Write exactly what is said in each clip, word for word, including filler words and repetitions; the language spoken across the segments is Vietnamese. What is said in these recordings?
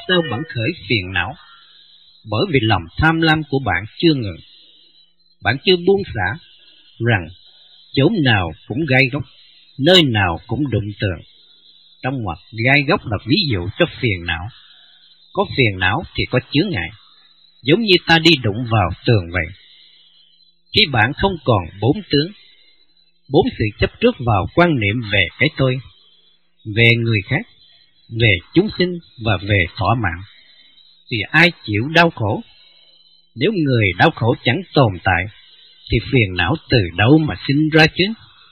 sao bạn khởi phiền não? Bởi vì lòng tham lam của bạn chưa ngừng. Bạn chưa buông xả rằng chỗ nào cũng gai góc, nơi nào cũng đụng tường. Trong ngoặc gai góc là ví dụ cho phiền não. Có phiền não thì có chướng ngại, giống như ta đi đụng vào tường vậy. Khi bạn không còn bốn tướng, bốn sự chấp trước vào quan niệm về cái tôi, về người khác, về chúng sinh và về thỏa mãn, thì ai chịu đau khổ? Nếu người đau khổ chẳng tồn tại, thì phiền não từ đâu mà sinh ra chứ?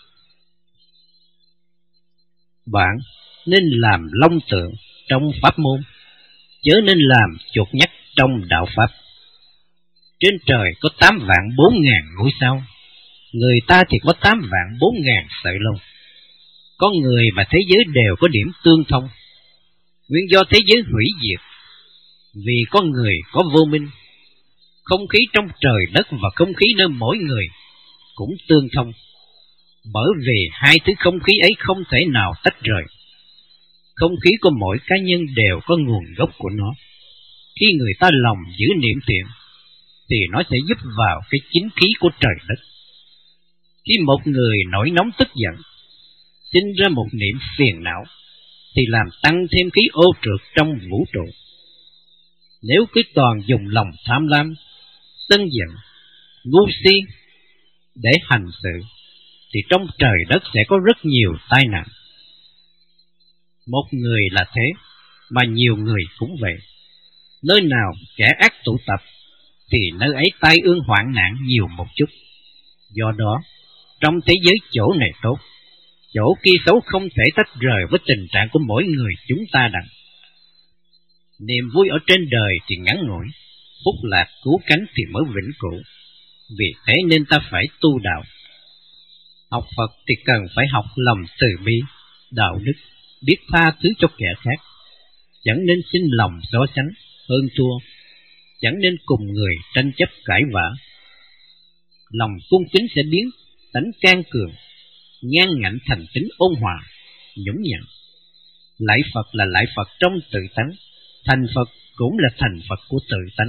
Bạn nên làm long tượng trong pháp môn, chớ nên làm chuột nhắt trong đạo pháp. Trên trời có tám vạn bốn ngàn ngôi sao, người ta thì có tám vạn bốn ngàn sợi lông. Con người và thế giới đều có điểm tương thông. Nguyên do thế giới hủy diệt vì con người có vô minh. Không khí trong trời đất và không khí nơi mỗi người cũng tương thông, bởi vì hai thứ không khí ấy không thể nào tách rời. Không khí của mỗi cá nhân đều có nguồn gốc của nó. Khi người ta lòng giữ niệm thiện, thì nó sẽ giúp vào cái chính khí của trời đất. Khi một người nổi nóng tức giận, sinh ra một niệm phiền não, thì làm tăng thêm khí ô trượt trong vũ trụ. Nếu cứ toàn dùng lòng tham lam, sân giận, ngu si để hành sự, thì trong trời đất sẽ có rất nhiều tai nạn. Một người là thế, mà nhiều người cũng vậy. Nơi nào kẻ ác tụ tập, thì nơi ấy tai ương hoạn nạn nhiều một chút. Do đó, trong thế giới chỗ này tốt, chỗ kia xấu không thể tách rời với tình trạng của mỗi người chúng ta đặng. Niềm vui ở trên đời thì ngắn ngủi, phúc lạc cứu cánh thì mới vĩnh cửu. Vì thế nên ta phải tu đạo. Học Phật thì cần phải học lòng từ bi, đạo đức, biết tha thứ cho kẻ khác. Chẳng nên sinh lòng so sánh, hơn thua. Chẳng nên cùng người tranh chấp cãi vã. Lòng cung kính sẽ biến tánh can cường, ngang ngạnh thành tính ôn hòa, nhũng nhặn. Lạy Phật là lạy Phật trong tự tánh, thành Phật cũng là thành Phật của tự tánh.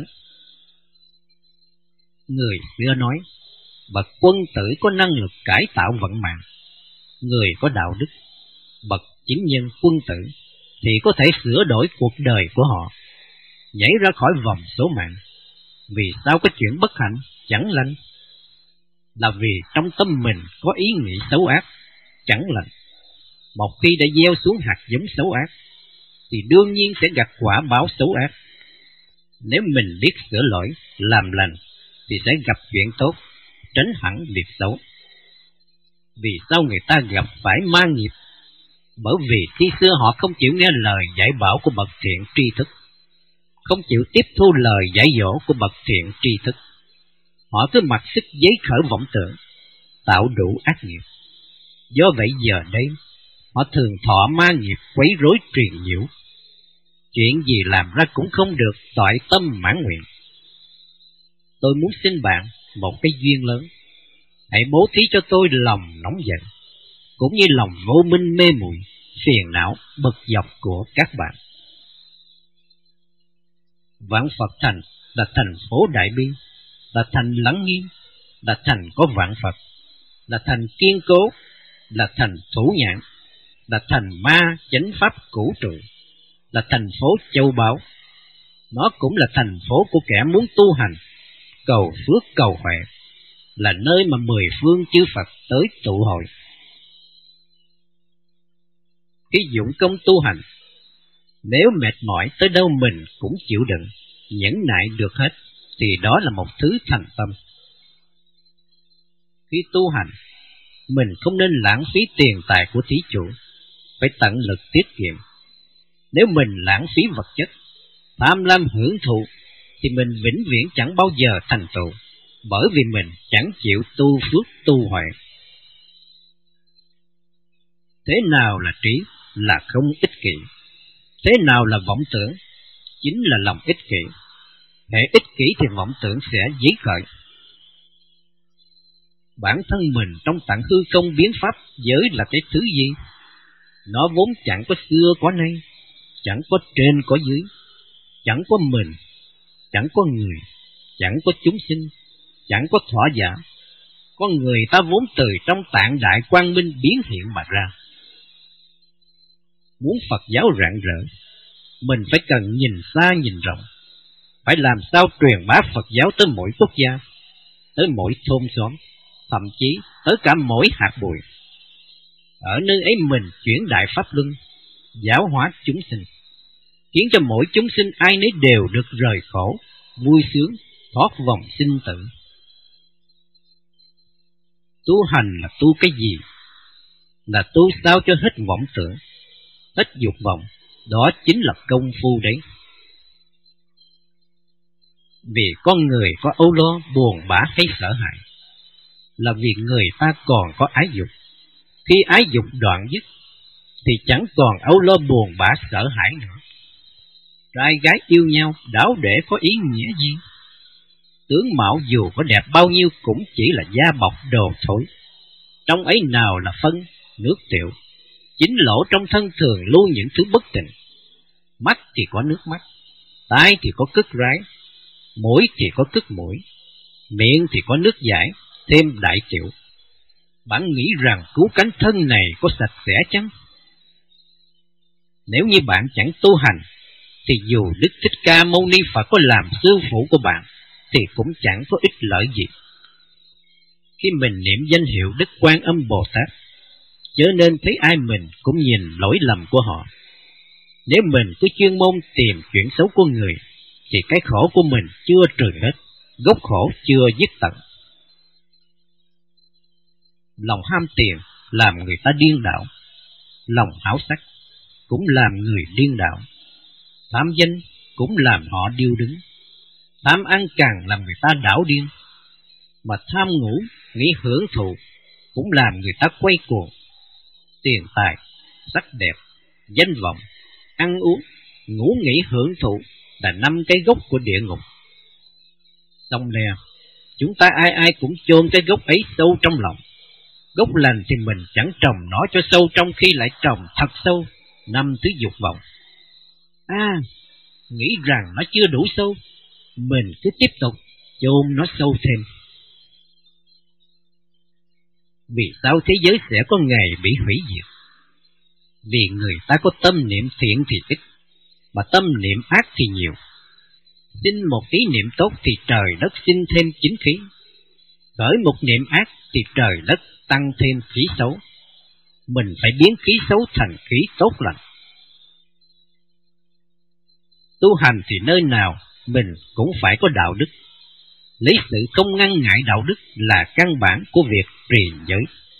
Người xưa nói, bậc quân tử có năng lực cải tạo vận mạng. Người có đạo đức, bậc chính nhân quân tử, thì có thể sửa đổi cuộc đời của họ, nhảy ra khỏi vòng số mạng. Vì sao có chuyện bất hạnh, chẳng lành? Là vì trong tâm mình có ý nghĩ xấu ác, chẳng lành. Một khi đã gieo xuống hạt giống xấu ác, thì đương nhiên sẽ gặt quả báo xấu ác. Nếu mình biết sửa lỗi, làm lành, thì sẽ gặp chuyện tốt, tránh hẳn việc xấu. Vì sao người ta gặp phải ma nghiệp? Bởi vì khi xưa họ không chịu nghe lời dạy bảo của bậc thiện tri thức, không chịu tiếp thu lời dạy dỗ của bậc thiện tri thức. Họ cứ mặc sức giấy khởi vọng tưởng, tạo đủ ác nghiệp. Do vậy giờ đây, họ thường thọ ma nghiệp quấy rối truyền nhiễu. Chuyện gì làm ra cũng không được toại tâm mãn nguyện. Tôi muốn xin bạn một cái duyên lớn. Hãy bố thí cho tôi lòng nóng giận, cũng như lòng vô minh mê muội, phiền não, bực dọc của các bạn. Vạn Phật Thành là thành phố Đại Bi, là thành lắng nghiêm, là thành có vạn Phật, là thành kiên cố, là thành thủ nhãn, là thành ma chánh pháp cửu trụ, là thành phố châu báu. Nó cũng là thành phố của kẻ muốn tu hành, cầu phước cầu huệ, là nơi mà mười phương chư Phật tới tụ hội. Khi dụng công tu hành, nếu mệt mỏi tới đâu mình cũng chịu đựng, nhẫn nại được hết, thì đó là một thứ thành tâm. Khi tu hành, mình không nên lãng phí tiền tài của thí chủ, phải tận lực tiết kiệm. Nếu mình lãng phí vật chất, tham lam hưởng thụ, thì mình vĩnh viễn chẳng bao giờ thành tựu, bởi vì mình chẳng chịu tu phước tu huệ. Thế nào là trí? Là không ích kỷ. Thế nào là vọng tưởng? Chính là lòng ích kỷ. Hệ ích kỷ thì vọng tưởng sẽ dấy khởi. Bản thân mình trong tạng hư không biến pháp giới là cái thứ gì? Nó vốn chẳng có xưa có nay, chẳng có trên có dưới. chẳng có mình, chẳng có người, chẳng có chúng sinh, chẳng có thỏa giả. Con người ta vốn từ trong tạng đại quang minh biến hiện mà ra. Muốn Phật giáo rạng rỡ, mình phải cần nhìn xa nhìn rộng, phải làm sao truyền bá Phật giáo tới mỗi quốc gia, tới mỗi thôn xóm, thậm chí tới cả mỗi hạt bụi. Ở nơi ấy mình chuyển đại pháp luân, giáo hóa chúng sinh, khiến cho mỗi chúng sinh ai nấy đều được rời khổ, vui sướng, thoát vòng sinh tử. Tu hành là tu cái gì? Là tu sao cho hết vọng tưởng, hết dục vọng, đó chính là công phu đấy. Vì con người có âu lo, buồn bã hay sợ hãi, là vì người ta còn có ái dục. Khi ái dục đoạn dứt, thì chẳng còn âu lo buồn bã sợ hãi nữa. Trai gái yêu nhau, đáo để có ý nghĩa gì? Tướng mạo dù có đẹp bao nhiêu cũng chỉ là da bọc đồ thối. Trong ấy nào là phân, nước tiểu, chính lỗ trong thân thường lưu những thứ bất tịnh. Mắt thì có nước mắt, tai thì có cứt rái, mũi thì có cứt mũi, miệng thì có nước giải, thêm đại tiểu. Bạn nghĩ rằng cứu cánh thân này có sạch sẽ chăng? Nếu như bạn chẳng tu hành, thì dù Đức Thích Ca Mâu Ni Phật có làm sư phụ của bạn, thì cũng chẳng có ích lợi gì. Khi mình niệm danh hiệu Đức Quan Âm Bồ Tát, chớ nên thấy ai mình cũng nhìn lỗi lầm của họ. Nếu mình cứ chuyên môn tìm chuyện xấu của người, thì cái khổ của mình chưa trừ hết, gốc khổ chưa dứt tận. Lòng ham tiền làm người ta điên đảo, lòng háo sắc cũng làm người điên đảo, tham danh cũng làm họ điêu đứng, tham ăn càng làm người ta đảo điên, mà tham ngủ, nghĩ hưởng thụ cũng làm người ta quay cuồng. Tiền tài, sắc đẹp, danh vọng, ăn uống, ngủ nghỉ hưởng thụ là năm cái gốc của địa ngục. Xong nè, chúng ta ai ai cũng chôn cái gốc ấy sâu trong lòng. Gốc lành thì mình chẳng trồng nó cho sâu, trong khi lại trồng thật sâu năm thứ dục vọng. À, nghĩ rằng nó chưa đủ sâu, mình cứ tiếp tục chôn nó sâu thêm. Vì sao thế giới sẽ có ngày bị hủy diệt? Vì người ta có tâm niệm thiện thì ít, mà tâm niệm ác thì nhiều. Xin một ý niệm tốt thì trời đất sinh thêm chính khí, khởi một niệm ác thì trời đất tăng thêm khí xấu. Mình phải biến khí xấu thành khí tốt lành. Tu hành thì nơi nào mình cũng phải có đạo đức. Lấy sự không ngăn ngại đạo đức là căn bản của việc trì giới.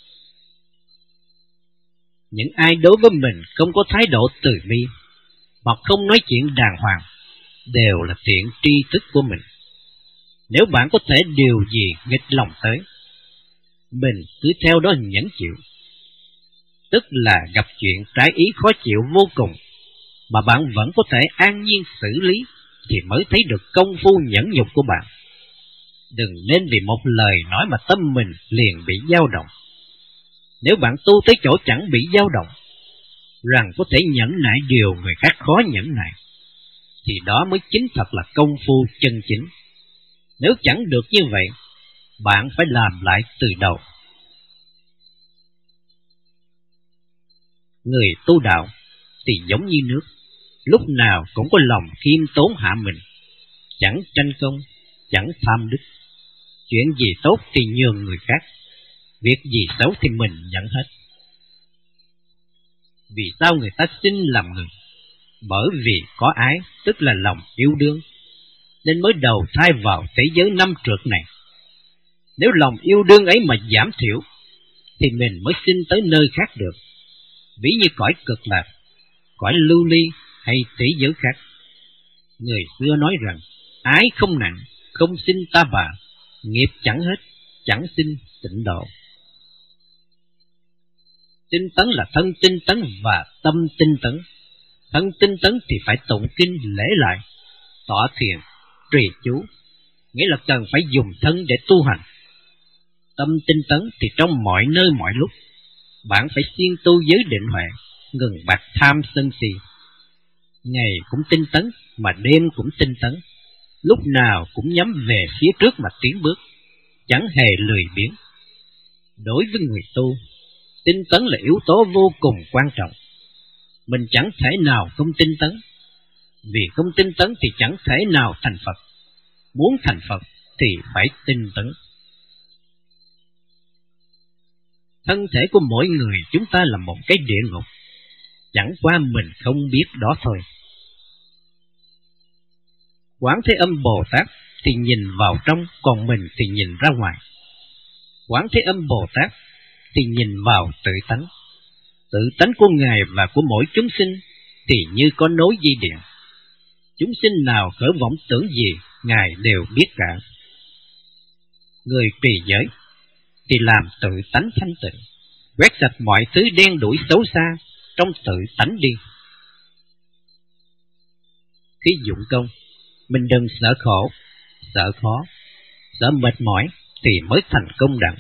Những ai đối với mình không có thái độ từ bi, hoặc không nói chuyện đàng hoàng, đều là thiện tri thức của mình. Nếu bạn có thể điều gì nghịch lòng tới, mình cứ theo đó nhẫn chịu. Tức là gặp chuyện trái ý khó chịu vô cùng, mà bạn vẫn có thể an nhiên xử lý, thì mới thấy được công phu nhẫn nhục của bạn. Đừng nên vì một lời nói mà tâm mình liền bị dao động. Nếu bạn tu tới chỗ chẳng bị dao động, rằng có thể nhẫn nại điều người khác khó nhẫn nại, thì đó mới chính thật là công phu chân chính. Nếu chẳng được như vậy, bạn phải làm lại từ đầu. Người tu đạo thì giống như nước, lúc nào cũng có lòng khiêm tốn hạ mình, chẳng tranh công, chẳng tham đức. Chuyện gì tốt thì nhường người khác, việc gì xấu thì mình nhận hết. Vì sao người ta sinh làm người? Bởi vì có ái, tức là lòng yêu đương, nên mới đầu thai vào thế giới năm trược này. Nếu lòng yêu đương ấy mà giảm thiểu, thì mình mới sinh tới nơi khác được. Ví như cõi cực lạc, cõi lưu ly hay thế giới khác. Người xưa nói rằng, ái không nặng, không sinh ta bà, nghiệp chẳng hết, chẳng sinh tịnh độ. Tinh tấn là thân tinh tấn và tâm tinh tấn. Thân tinh tấn thì phải tụng kinh lễ lại, tọa thiền, trì chú, nghĩa là cần phải dùng thân để tu hành. Tâm tinh tấn thì trong mọi nơi mọi lúc, bạn phải siêng tu giới định huệ, ngừng bạc tham sân si. Ngày cũng tinh tấn, mà đêm cũng tinh tấn, lúc nào cũng nhắm về phía trước mà tiến bước, chẳng hề lười biếng. Đối với người tu, tinh tấn là yếu tố vô cùng quan trọng. Mình chẳng thể nào không tinh tấn, vì không tinh tấn thì chẳng thể nào thành Phật. Muốn thành Phật thì phải tinh tấn. Thân thể của mỗi người chúng ta là một cái địa ngục, chẳng qua mình không biết đó thôi. Quán Thế Âm Bồ Tát thì nhìn vào trong, còn mình thì nhìn ra ngoài. Quán Thế Âm Bồ Tát thì nhìn vào tự tánh. Tự tánh của Ngài và của mỗi chúng sinh thì như có nối dây điện. Chúng sinh nào khởi vọng tưởng gì, Ngài đều biết cả. Người trì giới thì làm tự tánh thanh tịnh, quét sạch mọi thứ đen đuổi xấu xa trong tự tánh đi. Khi dụng công, mình đừng sợ khổ, sợ khó, sợ mệt mỏi thì mới thành công đặng.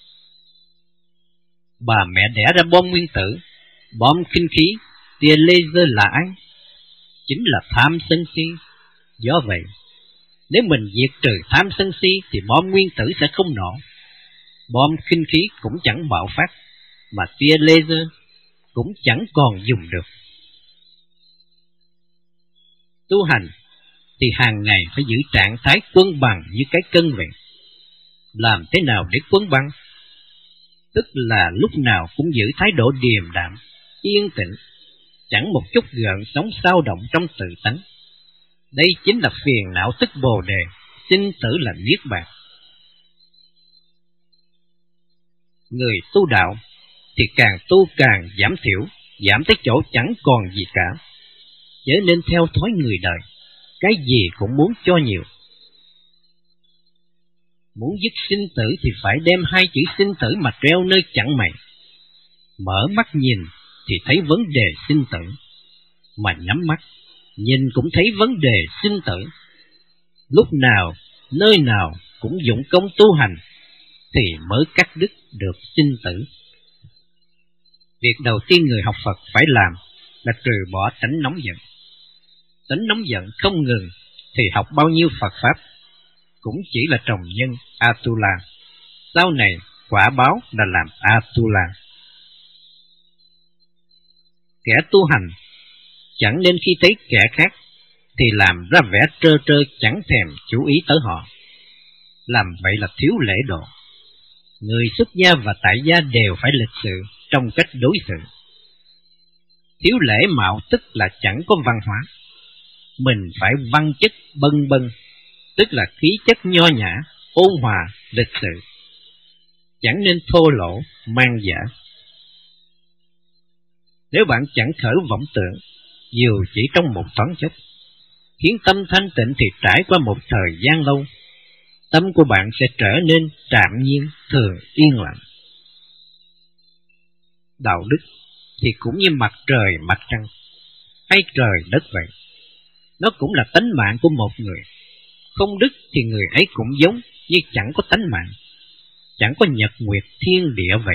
Bà mẹ đẻ ra bom nguyên tử, bom kinh khí, tia laser là ai? Chính là tham sân si. Do vậy, nếu mình diệt trừ tham sân si thì bom nguyên tử sẽ không nổ, bom kinh khí cũng chẳng bạo phát, mà tia laser cũng chẳng còn dùng được. Tu hành thì hàng ngày phải giữ trạng thái quân bằng như cái cân vậy. Làm thế nào để quân bằng? Tức là lúc nào cũng giữ thái độ điềm đạm, yên tĩnh, chẳng một chút gợn sóng xao động trong tự tánh. Đây chính là phiền não tức Bồ Đề, sinh tử là niết bàn. Người tu đạo thì càng tu càng giảm thiểu, giảm tới chỗ chẳng còn gì cả. Chớ nên theo thói người đời, cái gì cũng muốn cho nhiều. Muốn dứt sinh tử thì phải đem hai chữ sinh tử mà treo nơi chẳng mày. Mở mắt nhìn thì thấy vấn đề sinh tử, mà nhắm mắt nhìn cũng thấy vấn đề sinh tử. Lúc nào, nơi nào cũng dụng công tu hành thì mới cắt đứt được sinh tử. Việc đầu tiên người học Phật phải làm là trừ bỏ tánh nóng giận. Tánh nóng giận không ngừng thì học bao nhiêu Phật Pháp cũng chỉ là trồng nhân Atula. Sau này quả báo là làm Atula. Kẻ tu hành chẳng nên khi thấy kẻ khác thì làm ra vẻ trơ trơ chẳng thèm chú ý tới họ. Làm vậy là thiếu lễ độ. Người xuất gia và tại gia đều phải lịch sự trong cách đối xử. Thiếu lễ mạo tức là chẳng có văn hóa. Mình phải văn chất bân bân, tức là khí chất nho nhã, ôn hòa, lịch sự. Chẳng nên thô lỗ, mang giả. Nếu bạn chẳng khởi vọng tưởng, dù chỉ trong một thoáng chốc, khiến tâm thanh tịnh thì trải qua một thời gian lâu, tâm của bạn sẽ trở nên trạm nhiên, thường yên lặng. Đạo đức thì cũng như mặt trời mặt trăng, hay trời đất vậy. Nó cũng là tánh mạng của một người. Không đức thì người ấy cũng giống như chẳng có tánh mạng, chẳng có nhật nguyệt thiên địa vậy.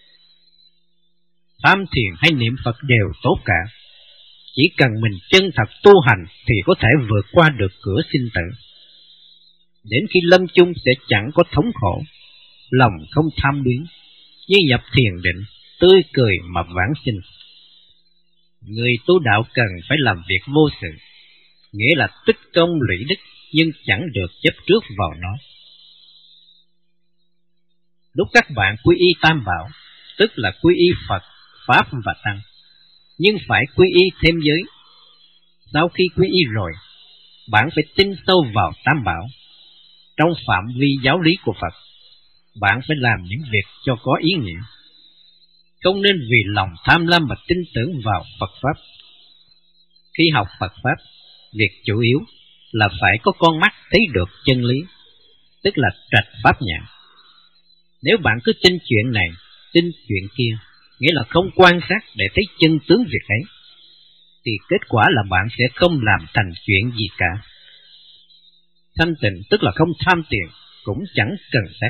Tham thiền hay niệm Phật đều tốt cả. Chỉ cần mình chân thật tu hành thì có thể vượt qua được cửa sinh tử. Đến khi lâm chung sẽ chẳng có thống khổ, lòng không tham luyến, như nhập thiền định, tươi cười mà vãng sinh. Người tu đạo cần phải làm việc vô sự, nghĩa là tích công lũy đức, nhưng chẳng được chấp trước vào nó. Lúc các bạn quy y Tam Bảo, tức là quy y Phật, Pháp và Tăng, nhưng phải quy y thêm giới. Sau khi quy y rồi, bạn phải tin sâu vào Tam Bảo. Trong phạm vi giáo lý của Phật, bạn phải làm những việc cho có ý nghĩa. Không nên vì lòng tham lam mà tin tưởng vào Phật Pháp. Khi học Phật Pháp, việc chủ yếu là phải có con mắt thấy được chân lý, tức là trạch pháp nhãn. Nếu bạn cứ tin chuyện này, tin chuyện kia, nghĩa là không quan sát để thấy chân tướng việc ấy, thì kết quả là bạn sẽ không làm thành chuyện gì cả. Thanh tịnh tức là không tham tiền, cũng chẳng cần xét.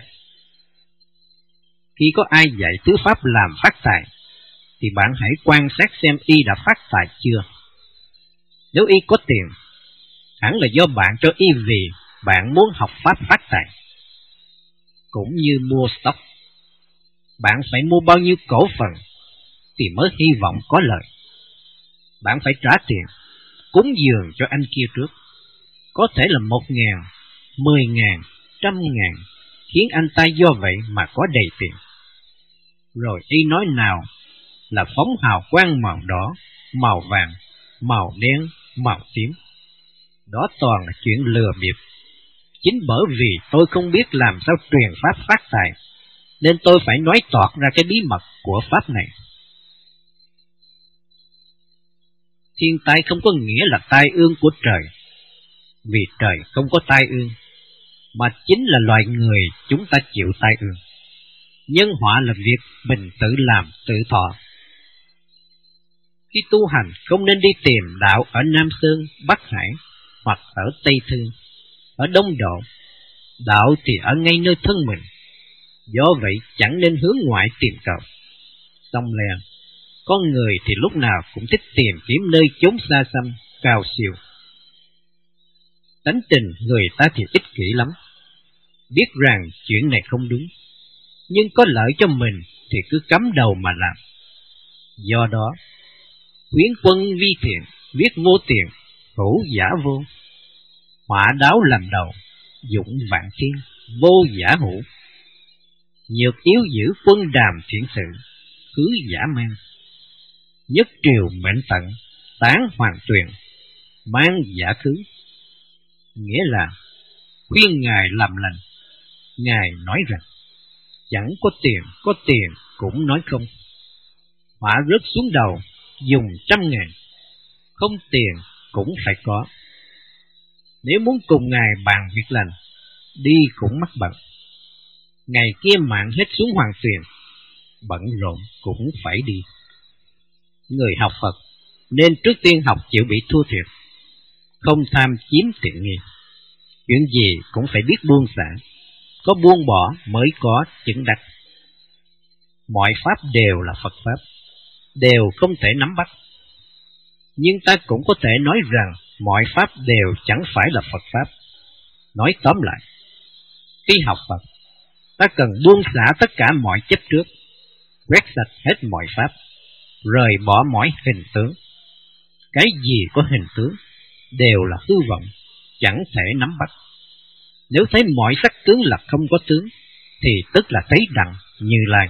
Khi có ai dạy tứ pháp làm phát tài, thì bạn hãy quan sát xem y đã phát tài chưa. Nếu y có tiền, hẳn là do bạn cho y vì bạn muốn học pháp phát tài. Cũng như mua stock, bạn phải mua bao nhiêu cổ phần thì mới hy vọng có lợi. Bạn phải trả tiền, cúng dường cho anh kia trước, có thể là một ngàn, mười ngàn, trăm ngàn, khiến anh ta do vậy mà có đầy tiền. Rồi y nói nào là phóng hào quang màu đỏ, màu vàng, màu đen, màu tím. Đó toàn là chuyện lừa bịp. Chính bởi vì tôi không biết làm sao truyền pháp phát tài, nên tôi phải nói toạc ra cái bí mật của pháp này. Thiên tai không có nghĩa là tai ương của trời, vì trời không có tai ương, mà chính là loài người chúng ta chịu tai ương. Nhân họa là việc mình tự làm tự thọ. Khi tu hành không nên đi tìm đạo ở Nam Sơn, Bắc Hải hoặc ở Tây Thương, ở Đông Độ. Đạo thì ở ngay nơi thân mình, do vậy chẳng nên hướng ngoại tìm cầu. Xong liền, con người thì lúc nào cũng thích tìm kiếm nơi chốn xa xăm, cao siêu. Tánh tình người ta thì ích kỷ lắm, biết rằng chuyện này không đúng, nhưng có lợi cho mình thì cứ cắm đầu mà làm. Do đó, khuyến quân vi thiện, viết vô tiền, hữu giả vô. Họa đáo làm đầu, dụng vạn thiên, vô giả hữu. Nhược yếu giữ quân đàm thiện sự, cứ giả mang. Nhất triều mệnh tận, tán hoàng tuyền, mang giả khứ. Nghĩa là khuyên Ngài làm lành, Ngài nói rằng chẳng có tiền, có tiền cũng nói không. Họa rớt xuống đầu, dùng trăm ngàn, không tiền cũng phải có. Nếu muốn cùng Ngài bàn việc lành, đi cũng mắc bận. Ngày kia mạng hết xuống hoàng tuyền, bận rộn cũng phải đi. Người học Phật nên trước tiên học chịu bị thua thiệt, không tham chiếm tiện nghi. Chuyện gì cũng phải biết buông xả, có buông bỏ mới có chứng đắc. Mọi pháp đều là Phật pháp, đều không thể nắm bắt. Nhưng ta cũng có thể nói rằng mọi pháp đều chẳng phải là Phật pháp. Nói tóm lại, khi học Phật, ta cần buông xả tất cả mọi chấp trước, quét sạch hết mọi pháp, rời bỏ mọi hình tướng. Cái gì có hình tướng đều là hư vọng, chẳng thể nắm bắt. Nếu thấy mọi sắc tướng là không có tướng, thì tức là thấy đặng Như Lai.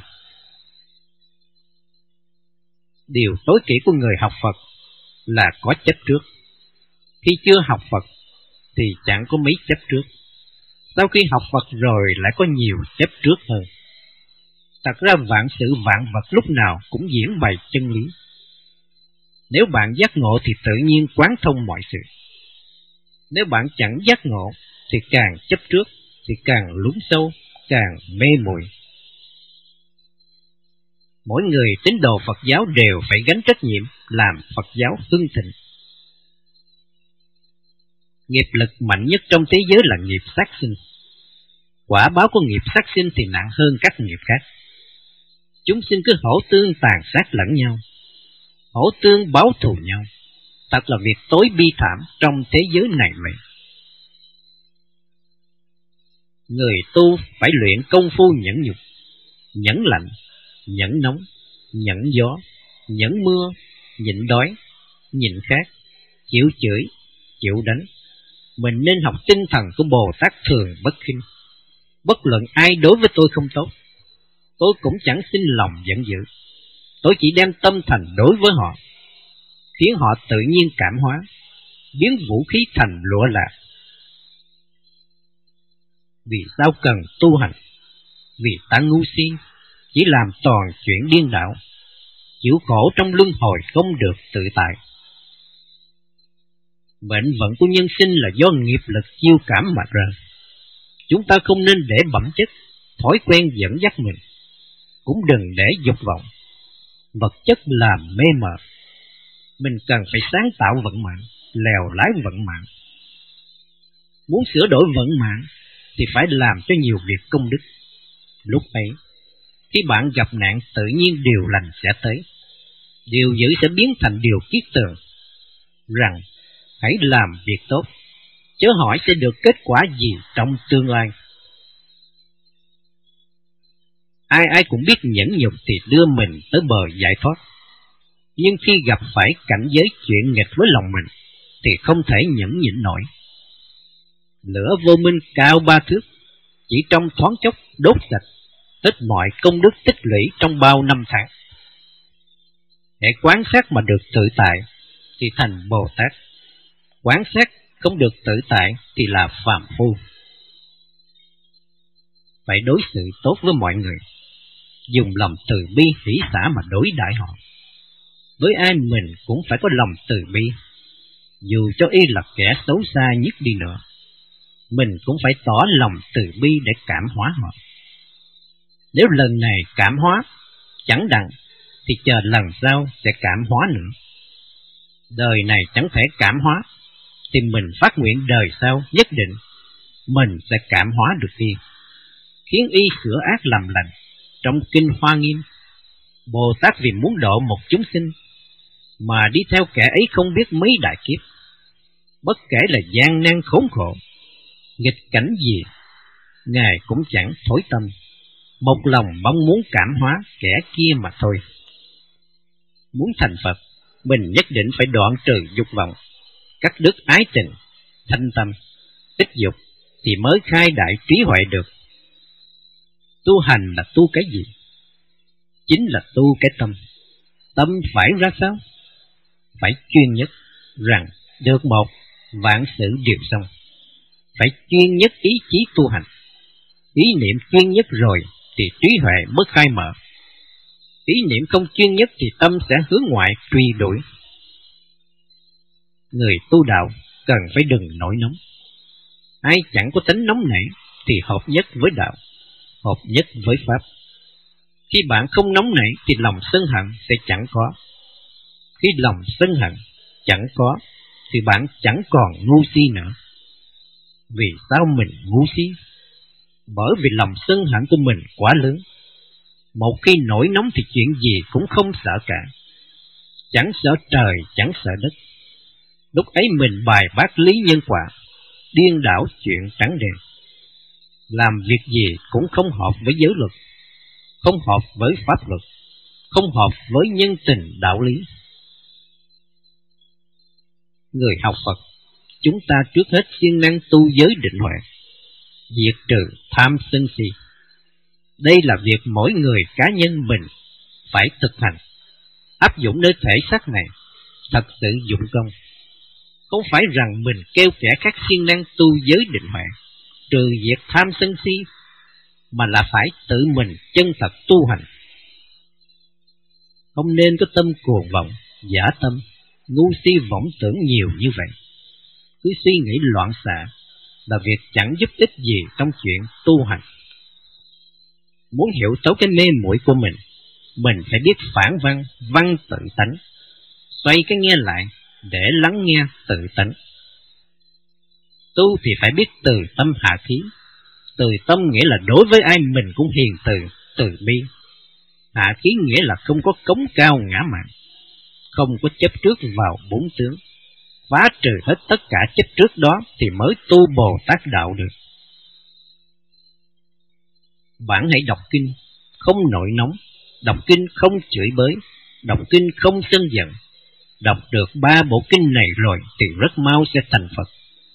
Điều tối kỵ của người học Phật là có chấp trước. Khi chưa học Phật thì chẳng có mấy chấp trước. Sau khi học Phật rồi lại có nhiều chấp trước hơn. Thật ra vạn sự vạn vật lúc nào cũng diễn bày chân lý. Nếu bạn giác ngộ thì tự nhiên quán thông mọi sự. Nếu bạn chẳng giác ngộ thì càng chấp trước, thì càng lún sâu, càng mê muội. Mỗi người tín đồ Phật giáo đều phải gánh trách nhiệm làm Phật giáo hưng thịnh. Nghiệp lực mạnh nhất trong thế giới là nghiệp sát sinh. Quả báo của nghiệp sát sinh thì nặng hơn các nghiệp khác. Chúng sinh cứ hổ tương tàn sát lẫn nhau, hổ tương báo thù nhau. Thật là việc tối bi thảm trong thế giới này vậy. Người tu phải luyện công phu nhẫn nhục, nhẫn lạnh, nhẫn nóng, nhẫn gió, nhẫn mưa, nhịn đói, nhịn khát, chịu chửi, chịu đánh. Mình nên học tinh thần của Bồ Tát thường bất khinh. Bất luận ai đối với tôi không tốt, tôi cũng chẳng xin lòng giận dữ. Tôi chỉ đem tâm thành đối với họ, khiến họ tự nhiên cảm hóa, biến vũ khí thành lụa lạc. Vì sao cần tu hành? Vì ta ngu si, chỉ làm toàn chuyện điên đảo, chịu khổ trong luân hồi không được tự tại. Mệnh vận của nhân sinh là do nghiệp lực chiêu cảm mà ra. Chúng ta không nên để bẩm chất, thói quen dẫn dắt mình, cũng đừng để dục vọng, vật chất làm mê mờ. Mình cần phải sáng tạo vận mạng, lèo lái vận mạng. Muốn sửa đổi vận mạng thì phải làm cho nhiều việc công đức. Lúc ấy, khi bạn gặp nạn tự nhiên điều lành sẽ tới, điều dữ sẽ biến thành điều kiết tường, rằng hãy làm việc tốt, chớ hỏi sẽ được kết quả gì trong tương lai. Ai ai cũng biết nhẫn nhục thì đưa mình tới bờ giải thoát, nhưng khi gặp phải cảnh giới chuyện nghịch với lòng mình, thì không thể nhẫn nhịn nổi. Lửa vô minh cao ba thước, chỉ trong thoáng chốc đốt sạch hết mọi công đức tích lũy trong bao năm tháng. Hãy quán sát mà được tự tại thì thành Bồ Tát, quán sát không được tự tại thì là phàm phu. Phải đối xử tốt với mọi người, dùng lòng từ bi hỷ xả mà đối đãi họ. Với ai mình cũng phải có lòng từ bi, dù cho y là kẻ xấu xa nhất đi nữa, mình cũng phải tỏ lòng từ bi để cảm hóa họ. Nếu lần này cảm hóa chẳng đặng, thì chờ lần sau sẽ cảm hóa nữa. Đời này chẳng thể cảm hóa, thì mình phát nguyện đời sau nhất định mình sẽ cảm hóa được y, khiến y sửa ác làm lành. Trong kinh Hoa Nghiêm, Bồ Tát vì muốn độ một chúng sinh mà đi theo kẻ ấy không biết mấy đại kiếp, bất kể là gian nan khốn khổ, nghịch cảnh gì, Ngài cũng chẳng thối tâm, một lòng mong muốn cảm hóa kẻ kia mà thôi. Muốn thành Phật, mình nhất định phải đoạn trừ dục vọng, cắt đứt ái tình, thanh tâm, ít dục, thì mới khai đại trí huệ được. Tu hành là tu cái gì? Chính là tu cái tâm. Tâm phải ra sao? Phải chuyên nhất, rằng được một, vạn sự đều xong. Phải chuyên nhất ý chí tu hành. Ý niệm chuyên nhất rồi thì trí huệ mới khai mở. Ý niệm không chuyên nhất thì tâm sẽ hướng ngoại truy đuổi. Người tu đạo cần phải đừng nổi nóng. Ai chẳng có tính nóng nảy thì hợp nhất với đạo, hợp nhất với Pháp. Khi bạn không nóng nảy thì lòng sân hận sẽ chẳng có. Khi lòng sân hận chẳng có thì bạn chẳng còn ngu si nữa. Vì sao mình ngu si? Bởi vì lòng sân hận của mình quá lớn. Một khi nổi nóng thì chuyện gì cũng không sợ cả. Chẳng sợ trời, chẳng sợ đất. Lúc ấy mình bài bác lý nhân quả, điên đảo chuyện trắng đen. Làm việc gì cũng không hợp với giới luật, không hợp với pháp luật, không hợp với nhân tình đạo lý. Người học Phật, chúng ta trước hết siêng năng tu giới định huệ, diệt trừ tham sân si. Đây là việc mỗi người cá nhân mình phải thực hành, áp dụng nơi thể xác này, thật sự dụng công. Không phải rằng mình kêu kẻ khác siêng năng tu giới định huệ, trừ diệt tham sân si, mà là phải tự mình chân thật tu hành. Không nên có tâm cuồng vọng, giả tâm, ngu si vọng tưởng nhiều như vậy. Cứ suy nghĩ loạn xạ là việc chẳng giúp ích gì trong chuyện tu hành. Muốn hiểu thấu cái mê muội của mình, mình phải biết phản văn, văn tự tánh, xoay cái nghe lại để lắng nghe tự tánh. Tu thì phải biết từ tâm hạ khí. Từ tâm nghĩa là đối với ai mình cũng hiền từ, từ bi. Hạ khí nghĩa là không có cống cao ngã mạn, không có chấp trước vào bốn tướng. Phá trừ hết tất cả chấp trước đó thì mới tu Bồ Tát đạo được. Bạn hãy đọc kinh không nổi nóng, đọc kinh không chửi bới, đọc kinh không sân giận. Đọc được ba bộ kinh này rồi thì rất mau sẽ thành Phật.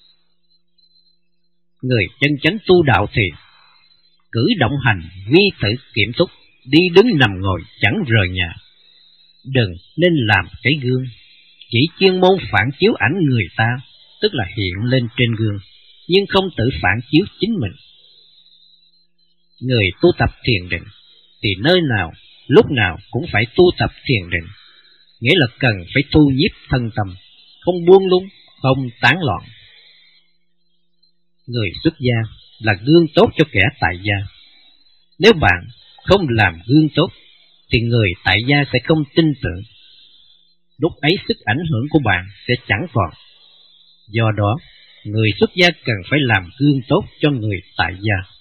Người chân chánh tu đạo thì cử động hành vi tự kiểm túc, đi đứng nằm ngồi chẳng rời nhà. Đừng nên làm cái gương, chỉ chuyên môn phản chiếu ảnh người ta, tức là hiện lên trên gương, nhưng không tự phản chiếu chính mình. Người tu tập thiền định thì nơi nào, lúc nào cũng phải tu tập thiền định, nghĩa là cần phải thu nhiếp thân tâm, không buông lung, không tán loạn. Người xuất gia là gương tốt cho kẻ tại gia. Nếu bạn không làm gương tốt, thì người tại gia sẽ không tin tưởng. Lúc ấy sức ảnh hưởng của bạn sẽ chẳng còn. Do đó, người xuất gia cần phải làm gương tốt cho người tại gia.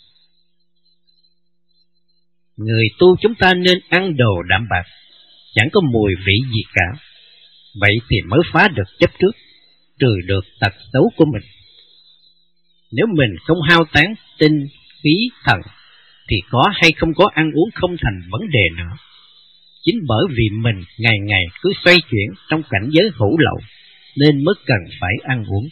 Người tu chúng ta nên ăn đồ đạm bạc, chẳng có mùi vị gì cả. Vậy thì mới phá được chấp trước. trừ được tật xấu của mình. Nếu mình không hao tán tinh, khí, thần, thì có hay không có ăn uống không thành vấn đề nữa. Chính bởi vì mình ngày ngày cứ xoay chuyển trong cảnh giới hữu lậu, nên mới cần phải ăn uống.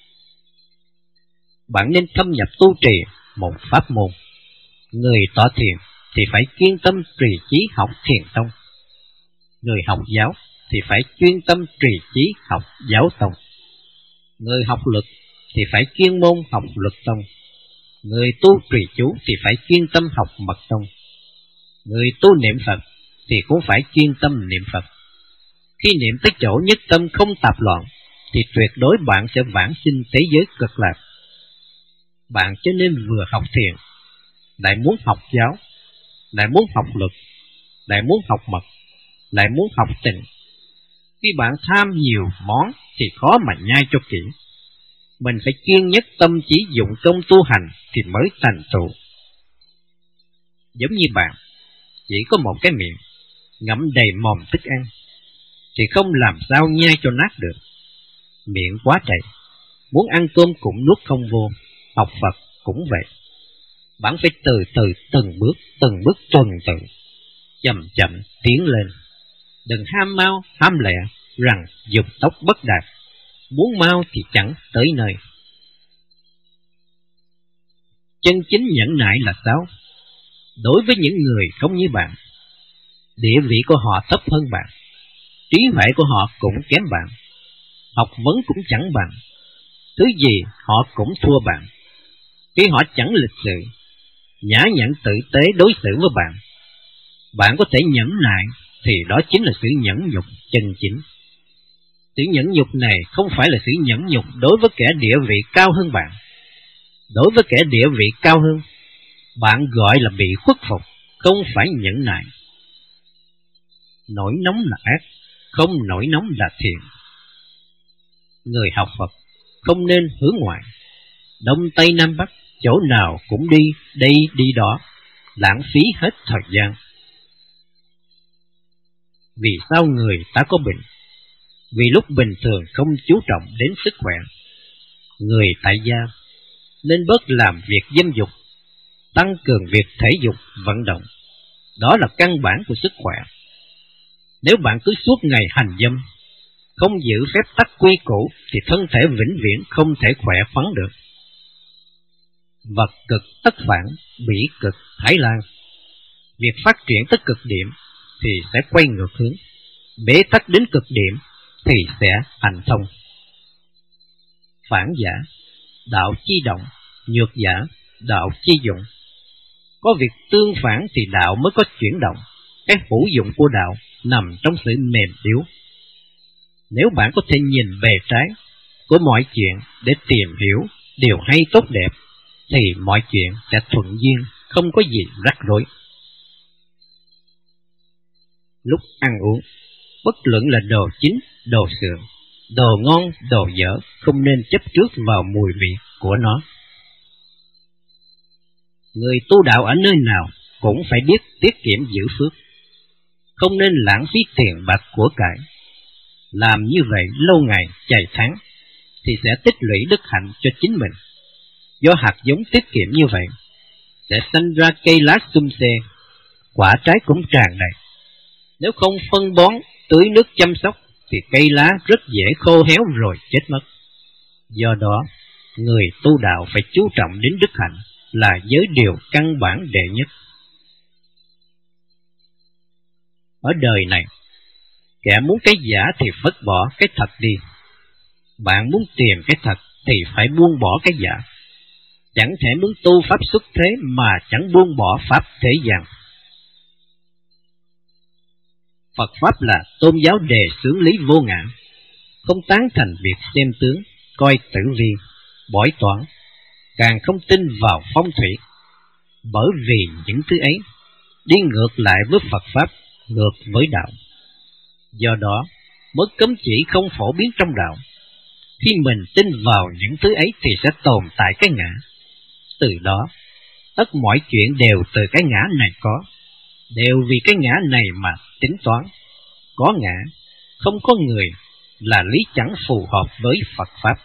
Bạn nên thâm nhập tu trì một pháp môn. Người tọa thiền thì phải chuyên tâm trì trí học thiền tông. Người học giáo thì phải chuyên tâm trì trí học giáo tông. Người học luật thì phải chuyên môn học luật tông. Người tu trì chú thì phải chuyên tâm học mật tông. Người tu niệm Phật thì cũng phải chuyên tâm niệm Phật. Khi niệm tới chỗ nhất tâm không tạp loạn, thì tuyệt đối bạn sẽ vãng sinh thế giới cực lạc. Bạn cho nên vừa học thiền, lại muốn học giáo, lại muốn học luật, lại muốn học mật, lại muốn học tịnh. Khi bạn tham nhiều món thì khó mà nhai cho kỹ. Mình phải chuyên nhất tâm trí dụng công tu hành thì mới thành tựu. Giống như bạn chỉ có một cái miệng, ngậm đầy mồm thức ăn, thì không làm sao nhai cho nát được. Miệng quá đầy, muốn ăn cơm cũng nuốt không vô. Học Phật cũng vậy. Bạn phải từ từ từng bước, từng bước tuần tự, chậm chậm tiến lên. Đừng ham mau, ham lẹ, rằng dục tốc bất đạt. Muốn mau thì chẳng tới nơi. Chân chính nhẫn nại là sao? Đối với những người không như bạn, địa vị của họ thấp hơn bạn, trí huệ của họ cũng kém bạn, học vấn cũng chẳng bằng, thứ gì họ cũng thua bạn. Khi họ chẳng lịch sự, nhã nhặn tự tế đối xử với bạn, bạn có thể nhẫn nại, thì đó chính là sự nhẫn nhục chân chính. Sự nhẫn nhục này không phải là sự nhẫn nhục đối với kẻ địa vị cao hơn bạn. Đối với kẻ địa vị cao hơn, bạn gọi là bị khuất phục, không phải nhẫn nại. Nổi nóng là ác, không nổi nóng là thiện. Người học Phật không nên hướng ngoại, đông tây nam bắc, chỗ nào cũng đi, đây đi đó, lãng phí hết thời gian. Vì sao người ta có bệnh? Vì lúc bình thường không chú trọng đến sức khỏe. Người tại gia nên bớt làm việc dâm dục, tăng cường việc thể dục vận động. Đó là căn bản của sức khỏe. Nếu bạn cứ suốt ngày hành dâm, không giữ phép tắc quy củ, thì thân thể vĩnh viễn không thể khỏe khoắn được. Vật cực tất phản, bỉ cực thái lan. Việc phát triển tới cực điểm thì sẽ quay ngược hướng, bế tắc đến cực điểm thì sẽ hành thông. Phản giả, đạo chi động, nhược giả, đạo chi dụng. Có việc tương phản thì đạo mới có chuyển động. Cái hữu dụng của đạo nằm trong sự mềm yếu. Nếu bạn có thể nhìn bề trái của mọi chuyện để tìm hiểu điều hay tốt đẹp, thì mọi chuyện sẽ thuận duyên, không có gì rắc rối. Lúc ăn uống, bất luận là đồ chín, đồ sườn, đồ ngon, đồ dở, không nên chấp trước vào mùi vị của nó. Người tu đạo ở nơi nào cũng phải biết tiết kiệm giữ phước, không nên lãng phí tiền bạc của cải. Làm như vậy lâu ngày dài tháng thì sẽ tích lũy đức hạnh cho chính mình. Do hạt giống tiết kiệm như vậy sẽ sinh ra cây lá sum xê, quả trái cũng tràn đầy. Nếu không phân bón, tưới nước chăm sóc thì cây lá rất dễ khô héo rồi chết mất. Do đó, người tu đạo phải chú trọng đến đức hạnh là giới điều căn bản đệ nhất. Ở đời này, kẻ muốn cái giả thì vứt bỏ cái thật đi. Bạn muốn tìm cái thật thì phải buông bỏ cái giả. Chẳng thể muốn tu pháp xuất thế mà chẳng buông bỏ pháp thế gian. Phật Pháp là tôn giáo đề xướng lý vô ngã, không tán thành việc xem tướng, coi tử vi, bói toán, càng không tin vào phong thủy, bởi vì những thứ ấy đi ngược lại với Phật Pháp, ngược với đạo. Do đó, mới cấm chỉ không phổ biến trong đạo. Khi mình tin vào những thứ ấy thì sẽ tồn tại cái ngã. Từ đó, tất mọi chuyện đều từ cái ngã này có, đều vì cái ngã này mà tính toán. Có ngã, không có người, là lý chẳng phù hợp với Phật Pháp.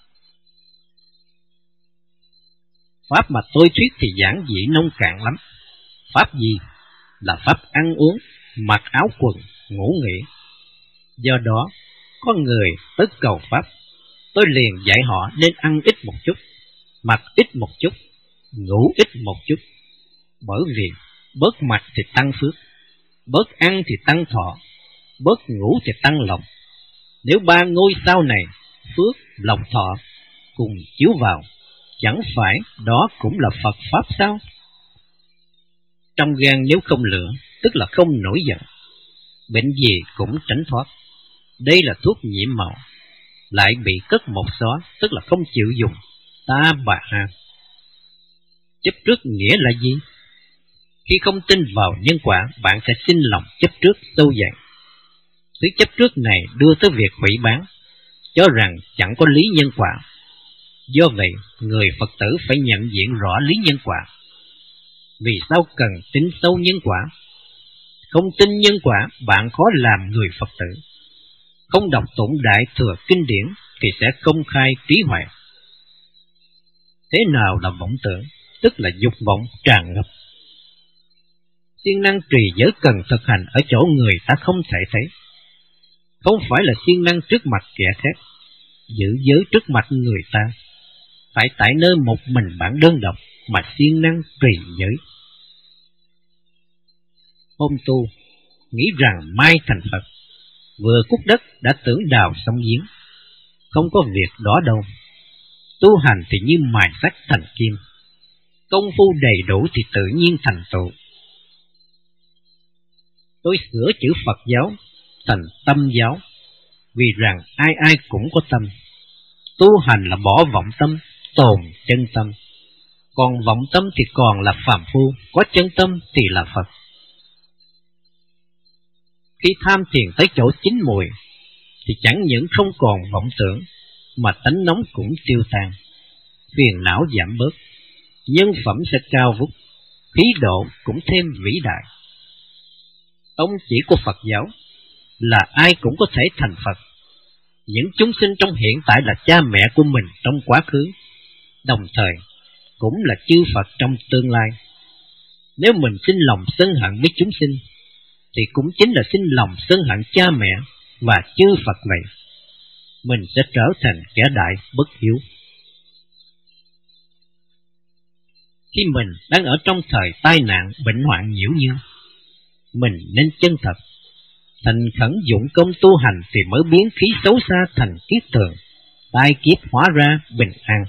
Pháp mà tôi thuyết thì giản dị nông cạn lắm. Pháp gì? Là pháp ăn uống, mặc áo quần, ngủ nghỉ. Do đó, có người tới cầu Pháp, tôi liền dạy họ nên ăn ít một chút, mặc ít một chút, ngủ ít một chút. Bởi vì bớt mặc thì tăng phước, bớt ăn thì tăng thọ, bớt ngủ thì tăng lòng. Nếu ba ngôi sao này, phước, lòng, thọ, cùng chiếu vào, chẳng phải đó cũng là Phật Pháp sao? Trong gan nếu không lửa, tức là không nổi giận, bệnh gì cũng tránh thoát. Đây là thuốc nhiễm màu, lại bị cất một xó, tức là không chịu dùng, ta bà ha. Chấp trước nghĩa là gì? Khi không tin vào nhân quả, bạn sẽ sinh lòng chấp trước sâu dày. Thứ chấp trước này đưa tới việc hủy bán, cho rằng chẳng có lý nhân quả. Do vậy, người Phật tử phải nhận diện rõ lý nhân quả. Vì sao cần tin sâu nhân quả? Không tin nhân quả, bạn khó làm người Phật tử. Không đọc tụng Đại Thừa Kinh điển thì sẽ không khai trí huệ. Thế nào là vọng tưởng? Tức là dục vọng tràn ngập. Siêng năng trì giới cần thực hành ở chỗ người ta không thể thấy. Không phải là siêng năng trước mặt kẻ khác, giữ giới trước mặt người ta. Phải tại nơi một mình bạn đơn độc mà siêng năng trì giới. Hôm tu, nghĩ rằng mai thành Phật, vừa cút đất đã tưởng đào xong giếng. Không có việc đó đâu. Tu hành thì như mài sắt thành kim, công phu đầy đủ thì tự nhiên thành tựu. Tôi sửa chữ Phật giáo thành tâm giáo, vì rằng ai ai cũng có tâm. Tu hành là bỏ vọng tâm, tồn chân tâm. Còn vọng tâm thì còn là phàm phu, có chân tâm thì là Phật. Khi tham thiền tới chỗ chín mùi, thì chẳng những không còn vọng tưởng, mà tánh nóng cũng tiêu tan, phiền não giảm bớt, nhân phẩm sẽ cao vút, khí độ cũng thêm vĩ đại. Tông chỉ của Phật giáo là ai cũng có thể thành Phật. Những chúng sinh trong hiện tại là cha mẹ của mình trong quá khứ, đồng thời cũng là chư Phật trong tương lai. Nếu mình sinh lòng sân hận với chúng sinh, thì cũng chính là sinh lòng sân hận cha mẹ và chư Phật vậy. Mình sẽ trở thành kẻ đại bất hiếu. Khi mình đang ở trong thời tai nạn bệnh hoạn nhiễu nhương, mình nên chân thật, thành khẩn dụng công tu hành thì mới biến khí xấu xa thành kiết tường, tai kiếp hóa ra bình an.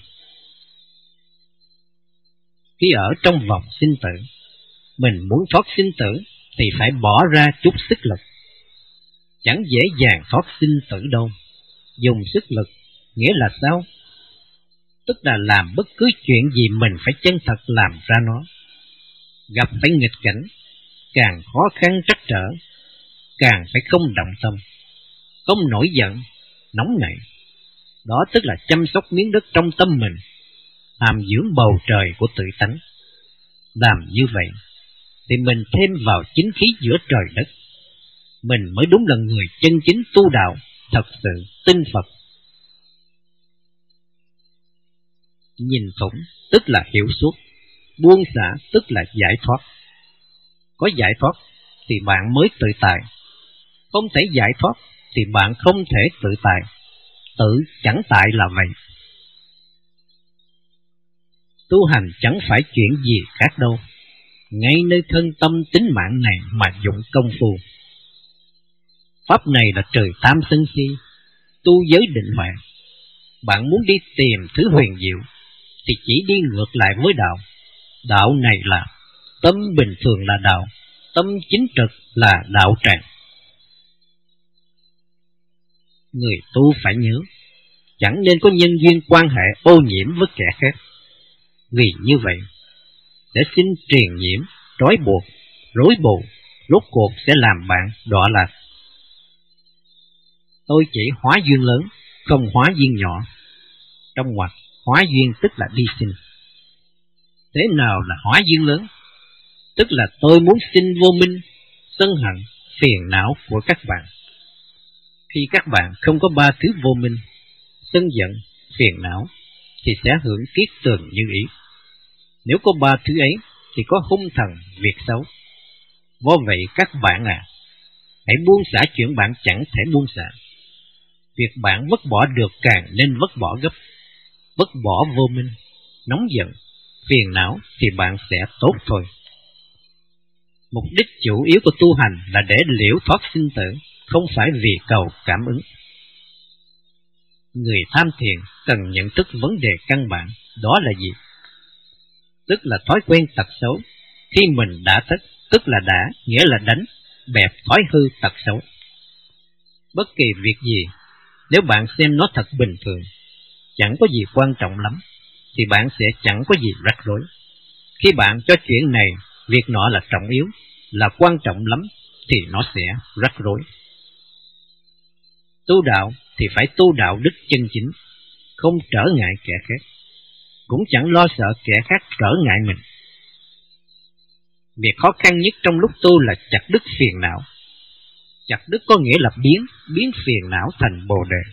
Khi ở trong vòng sinh tử, mình muốn thoát sinh tử thì phải bỏ ra chút sức lực. Chẳng dễ dàng thoát sinh tử đâu. Dùng sức lực nghĩa là sao? Tức là làm bất cứ chuyện gì mình phải chân thật làm ra nó. Gặp phải nghịch cảnh, càng khó khăn trắc trở, càng phải không động tâm, không nổi giận, nóng nảy. Đó tức là chăm sóc miếng đất trong tâm mình, hàm dưỡng bầu trời của tự tánh. Làm như vậy thì mình thêm vào chính khí giữa trời đất. Mình mới đúng là người chân chính tu đạo, thật sự tin Phật. Nhìn thủng tức là hiểu suốt, buông xả tức là giải thoát. Có giải thoát thì bạn mới tự tại, không thể giải thoát thì bạn không thể tự tại. Tự chẳng tại là vậy. Tu hành chẳng phải chuyện gì khác đâu, ngay nơi thân tâm tính mạng này mà dụng công phu. Pháp này là trời tam sân si, tu giới định huệ. Bạn muốn đi tìm thứ huyền diệu thì chỉ đi ngược lại với đạo. Đạo này là tâm bình thường là đạo, tâm chính trực là đạo tràng. Người tu phải nhớ, chẳng nên có nhân duyên quan hệ ô nhiễm với kẻ khác. Vì như vậy sẽ sinh triền nhiễm, trói buộc, rối bù, rốt cuộc sẽ làm bạn đọa lạc. Tôi chỉ hóa duyên lớn, không hóa duyên nhỏ. Trong ngoặc hóa duyên tức là đi sinh. Thế nào là hóa duyên lớn? Tức là tôi muốn sinh vô minh, sân hận, phiền não của các bạn. Khi các bạn không có ba thứ vô minh, sân giận, phiền não, thì sẽ hưởng kiết tường như ý. Nếu có ba thứ ấy, thì có hung thần việc xấu. Do vậy các bạn à, hãy buông xả chuyện bạn chẳng thể buông xả. Việc bạn vứt bỏ được càng nên vứt bỏ gấp. Vứt bỏ vô minh, nóng giận, phiền não thì bạn sẽ tốt thôi. Mục đích chủ yếu của tu hành là để liễu thoát sinh tử, không phải vì cầu cảm ứng. Người tham thiền cần nhận thức vấn đề căn bản, đó là gì? Tức là thói quen tật xấu. Khi mình đã tất, tức là đã, nghĩa là đánh, bẹp thói hư tật xấu. Bất kỳ việc gì, nếu bạn xem nó thật bình thường, chẳng có gì quan trọng lắm, thì bạn sẽ chẳng có gì rắc rối. Khi bạn cho chuyện này, việc nọ là trọng yếu, là quan trọng lắm, thì nó sẽ rắc rối. Tu đạo thì phải tu đạo đức chân chính, không trở ngại kẻ khác, cũng chẳng lo sợ kẻ khác trở ngại mình. Việc khó khăn nhất trong lúc tu là chặt đứt phiền não. Chặt đứt có nghĩa là biến, biến phiền não thành bồ đề.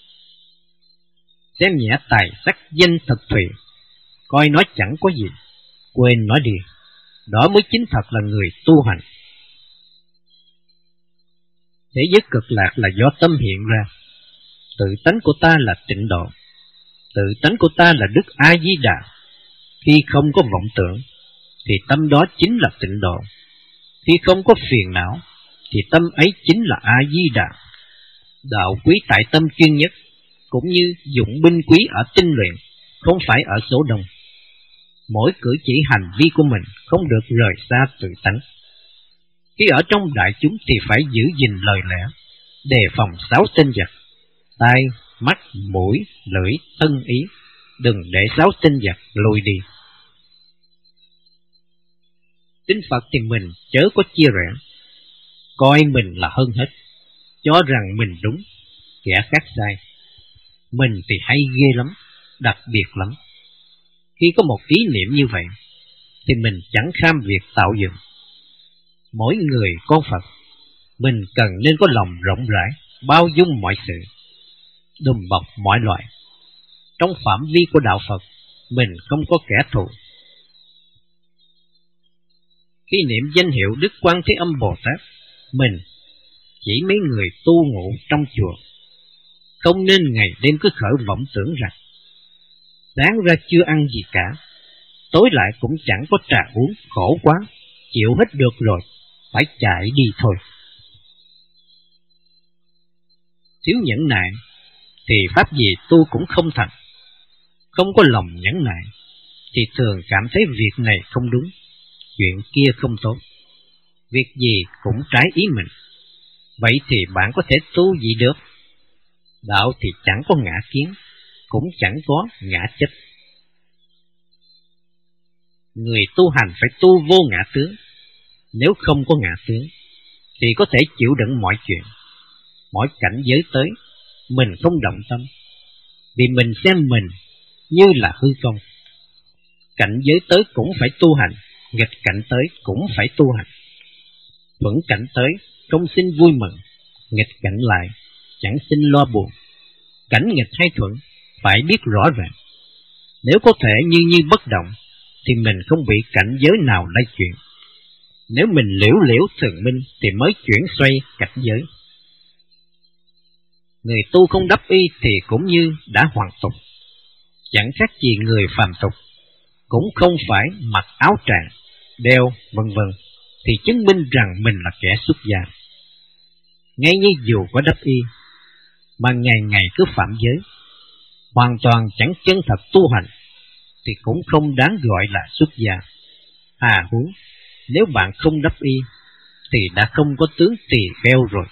Xem nhẹ tài sắc danh thực thùy, coi nó chẳng có gì, quên nó đi, đó mới chính thật là người tu hành. Thế giới cực lạc là do tâm hiện ra. Tự tánh của ta là tịnh độ, tự tánh của ta là Đức A Di Đà. Khi không có vọng tưởng, thì tâm đó chính là tịnh độ. Khi không có phiền não, thì tâm ấy chính là A Di Đà. Đạo quý tại tâm chuyên nhất, cũng như dụng binh quý ở tinh luyện, không phải ở số đông. Mỗi cử chỉ hành vi của mình không được rời xa tự tánh. Khi ở trong đại chúng thì phải giữ gìn lời lẽ, đề phòng sáu tên giặc: tai, mắt, mũi, lưỡi, thân ý. Đừng để sáu tên giặc lùi đi. Tin Phật thì mình chớ có chia rẽ, coi mình là hơn hết, cho rằng mình đúng, kẻ khác sai. Mình thì hay ghê lắm, đặc biệt lắm. Khi có một ý niệm như vậy, thì mình chẳng kham việc tạo dựng. Mỗi người con Phật, mình cần nên có lòng rộng rãi, bao dung mọi sự, đùm bọc mọi loại. Trong phạm vi của đạo Phật, mình không có kẻ thù. Khi niệm danh hiệu Đức Quan Thế Âm Bồ Tát, mình chỉ mấy người tu ngụ trong chùa, không nên ngày đêm cứ khởi vọng tưởng rằng sáng ra chưa ăn gì cả, tối lại cũng chẳng có trà uống, khổ quá, chịu hết được rồi, phải chạy đi thôi. Thiếu nhẫn nại thì pháp gì tu cũng không thành. Không có lòng nhẫn nại thì thường cảm thấy việc này không đúng, chuyện kia không tốt, việc gì cũng trái ý mình. Vậy thì bạn có thể tu gì được? Đạo thì chẳng có ngã kiến, cũng chẳng có ngã chấp. Người tu hành phải tu vô ngã tướng. Nếu không có ngã tướng, thì có thể chịu đựng mọi chuyện, mọi cảnh giới tới, mình không động tâm, vì mình xem mình như là hư không. Cảnh giới tới cũng phải tu hành, nghịch cảnh tới cũng phải tu hành. Thuận cảnh tới không xin vui mừng, nghịch cảnh lại chẳng xin lo buồn. Cảnh nghịch hay thuận phải biết rõ ràng. Nếu có thể như như bất động, thì mình không bị cảnh giới nào lay chuyển. Nếu mình liễu liễu thường minh thì mới chuyển xoay cảnh giới. Người tu không đắp y thì cũng như đã hoàn tục, chẳng khác gì người phàm tục, cũng không phải mặc áo tràng, đeo, vân vân, thì chứng minh rằng mình là kẻ xuất gia. Ngay như dù có đắp y, mà ngày ngày cứ phạm giới, hoàn toàn chẳng chân thật tu hành, thì cũng không đáng gọi là xuất gia. À huống, nếu bạn không đắp y, thì đã không có tướng tỳ kheo rồi.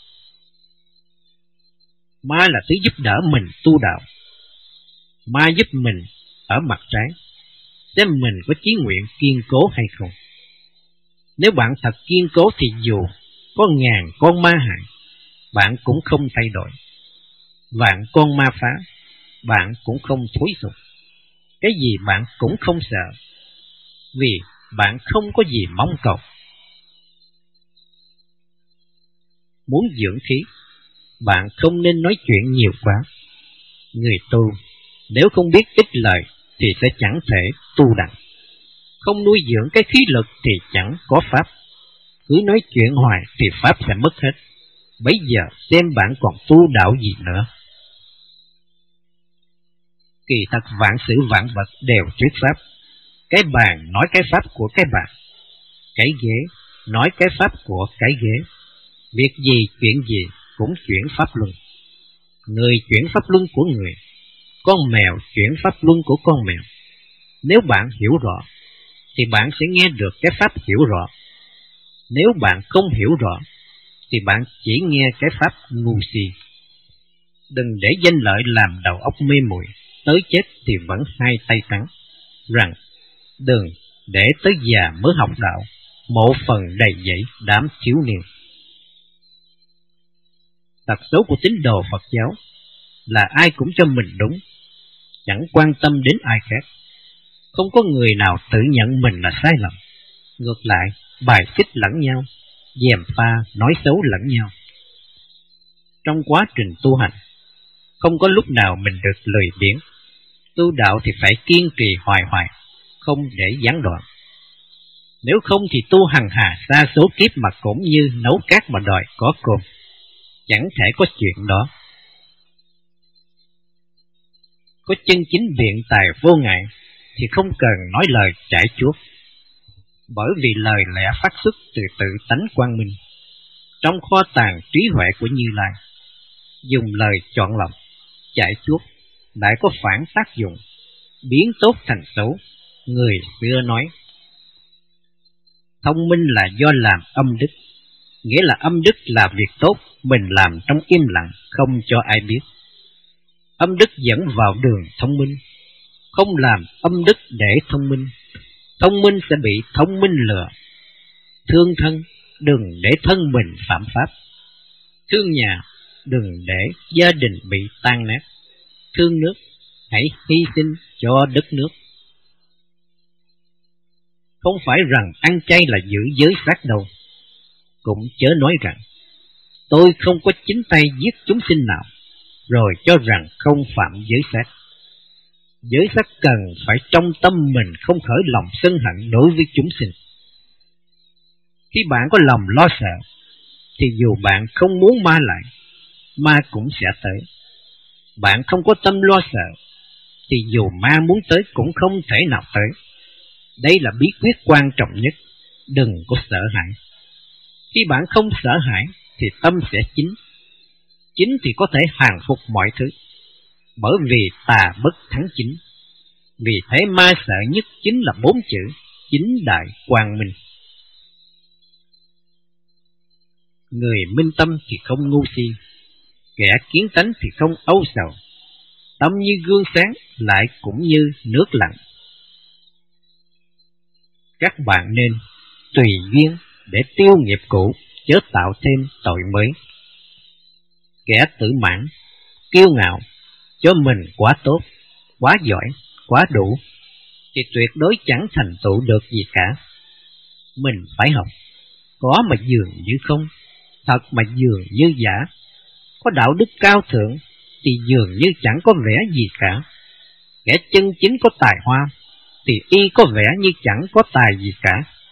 Ma là thứ giúp đỡ mình tu đạo. Ma giúp mình ở mặt trái, xem mình có chí nguyện kiên cố hay không. Nếu bạn thật kiên cố thì dù có ngàn con ma hại, bạn cũng không thay đổi. Vạn con ma phá, bạn cũng không thối sụp. Cái gì bạn cũng không sợ, vì bạn không có gì mong cầu. Muốn dưỡng khí bạn không nên nói chuyện nhiều quá. Người tu, nếu không biết ít lời thì sẽ chẳng thể tu đặng. Không nuôi dưỡng cái khí lực thì chẳng có pháp. Cứ nói chuyện hoài thì pháp sẽ mất hết. Bấy giờ xem bạn còn tu đạo gì nữa. Kỳ thật vạn sự vạn vật đều thuyết pháp. Cái bàn nói cái pháp của cái bàn, cái ghế nói cái pháp của cái ghế. Việc gì chuyện gì cũng chuyển pháp luân. Người chuyển pháp luân của người, con mèo chuyển pháp luân của con mèo. Nếu bạn hiểu rõ thì bạn sẽ nghe được cái pháp hiểu rõ. Nếu bạn không hiểu rõ thì bạn chỉ nghe cái pháp ngu si. Đừng để danh lợi làm đầu óc mê muội, tới chết thì vẫn hai tay trắng. Rằng đừng để tới già mới học đạo, mộ phần đầy dẫy đám thiếu niên. Tật xấu của tín đồ Phật giáo là ai cũng cho mình đúng, chẳng quan tâm đến ai khác. Không có người nào tự nhận mình là sai lầm. Ngược lại, bài xích lẫn nhau, gièm pha nói xấu lẫn nhau. Trong quá trình tu hành, không có lúc nào mình được lười biếng. Tu đạo thì phải kiên trì hoài hoài, không để gián đoạn. Nếu không thì tu hằng hà sa số kiếp mà cũng như nấu cát mà đòi có cơm. Chẳng thể có chuyện đó. Có chân chính biện tài vô ngại thì không cần nói lời chải chuốt. Bởi vì lời lẽ phát xuất từ tự tánh quang minh. Trong kho tàng trí huệ của Như Lai, dùng lời chọn lọc, chải chuốt lại có phản tác dụng, biến tốt thành xấu. Người xưa nói, thông minh là do làm âm đức, nghĩa là âm đức là việc tốt, mình làm trong im lặng, không cho ai biết. Âm đức dẫn vào đường thông minh, không làm âm đức để thông minh. Thông minh sẽ bị thông minh lừa. Thương thân, đừng để thân mình phạm pháp. Thương nhà, đừng để gia đình bị tan nát. Thương nước, hãy hy sinh cho đất nước. Không phải rằng ăn chay là giữ giới sát đâu. Cũng chớ nói rằng tôi không có chính tay giết chúng sinh nào, rồi cho rằng không phạm giới sát. Giới sát cần phải trong tâm mình không khởi lòng sân hận đối với chúng sinh. Khi bạn có lòng lo sợ, thì dù bạn không muốn ma lại, ma cũng sẽ tới. Bạn không có tâm lo sợ, thì dù ma muốn tới cũng không thể nào tới. Đây là bí quyết quan trọng nhất, đừng có sợ hãi. Khi bạn không sợ hãi, thì tâm sẽ chính. Chính thì có thể hàng phục mọi thứ, bởi vì tà bất thắng chính. Vì thế ma sợ nhất chính là bốn chữ chính đại quang minh. Người minh tâm thì không ngu si, kẻ kiến tánh thì không âu sầu. Tâm như gương sáng, lại cũng như nước lặng. Các bạn nên tùy duyên để tiêu nghiệp cũ, chớ tạo thêm tội mới. Kẻ tự mãn, kiêu ngạo, cho mình quá tốt, quá giỏi, quá đủ, thì tuyệt đối chẳng thành tựu được gì cả. Mình phải học, có mà dường như không, thật mà dường như giả. Có đạo đức cao thượng thì dường như chẳng có vẻ gì cả. Kẻ chân chính có tài hoa thì y có vẻ như chẳng có tài gì cả.